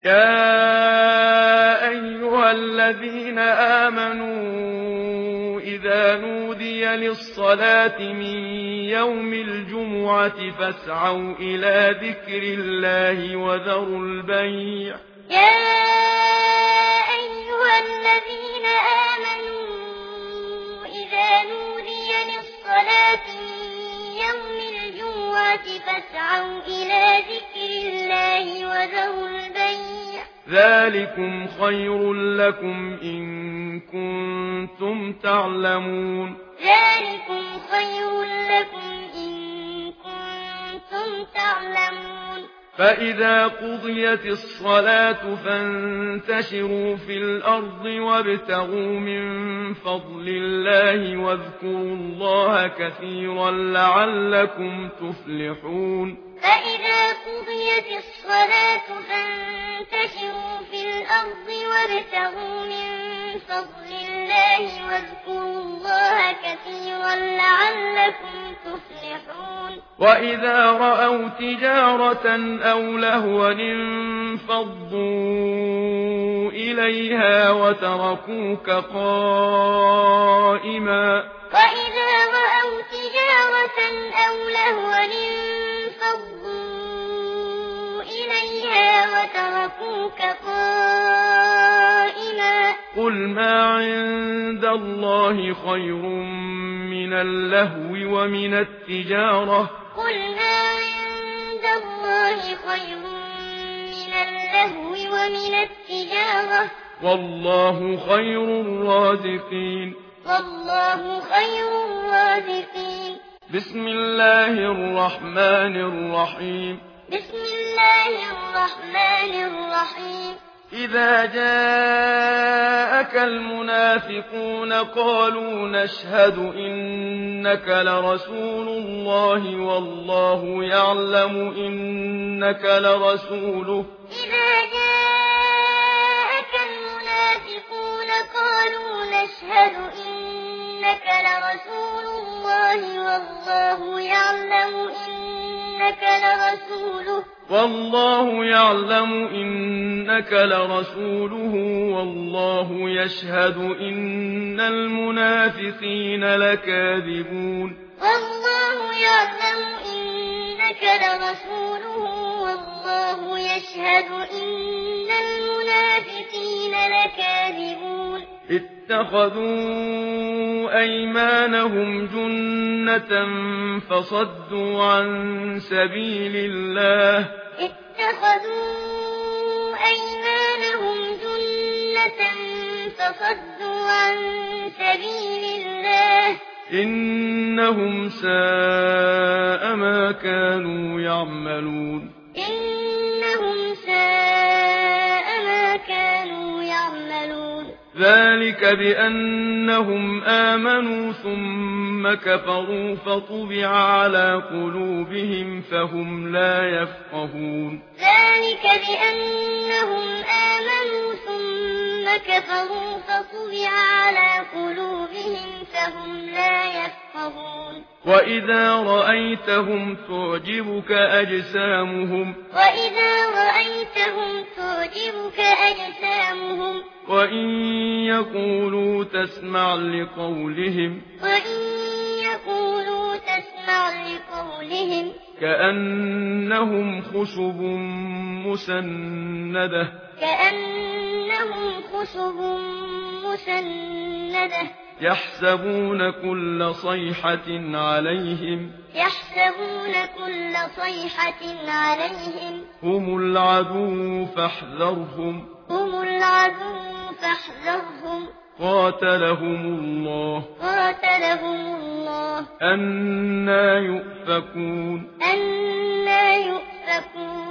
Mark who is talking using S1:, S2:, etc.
S1: يا أيها الذين آمنوا إذا نودي للصلاة من يوم الجمعة فاسعوا إلى ذكر الله وذروا البيع
S2: يا أيها الذين آمنوا إذا نودي للصلاة من يوم الجمعة فاسعوا إلى ذكر الله وذروا البيع
S1: ذلكم خير لكم إن كنتم تعلمون
S2: ذلكم خير لكم إن كنتم تعلمون
S1: فإذا قضيت الصلاة فانتشروا في الأرض وابتغوا من فضل الله واذكروا الله كثيرا لعلكم تفلحون
S2: فإذا قضيت الصلاة فانتشروا في الأرض وابتغوا من فضل الله واذكروا الله كثيرا لعلكم تفلحون
S1: وإذا رأوا تجارة أو لهوا انفضوا إليها وتركوك قائما
S2: وإذا رأوا تجارة أو لهوا انفضوا إليها وتركوك قائما
S1: قل ما عند الله خير من اللهو ومن التجارة
S2: قل ما عند الله خير من اللهو ومن التجارة
S1: والله خير الرازقين
S2: والله خير الرازقين
S1: بسم الله الرحمن الرحيم
S2: بسم الله الرحمن الرحيم
S1: إذا جاءك المنافقون قالوا نشهد إنك لرسول الله والله يعلم إنك لرسوله
S2: إذا جاءك المنافقون قالوا نشهد إنك لرسول الله والله يعلم إنك لرسوله
S1: والله يشهد إن المنافقين لكاذبون
S2: والله يعلم إنك لرسوله والله يشهد إن المنافقين لكاذبون
S1: اتخذوا أيمانهم جنة فصدوا عن سبيل الله
S2: اتخذوا أيمانهم جنة فصدوا عن سبيل الله
S1: إنهم ساء ما كانوا يعملون
S2: إنهم ساء ما كانوا يعملون
S1: ذلك بأنهم آمنوا ثم كفروا فطبع على قلوبهم فهم لا يفقهون
S2: ذلك بأنهم آمنوا ثم كفروا فطبع على قلوبهم فهم لا يفقهون
S1: وإذا رأيتهم تعجبك أجسامهم وإن يقولوا تسمع لقولهم كأنهم خشب مسندة يحسبون كل صيحة عليهم هم العدو فاحذرهم قاتلهم الله أنى يؤفكون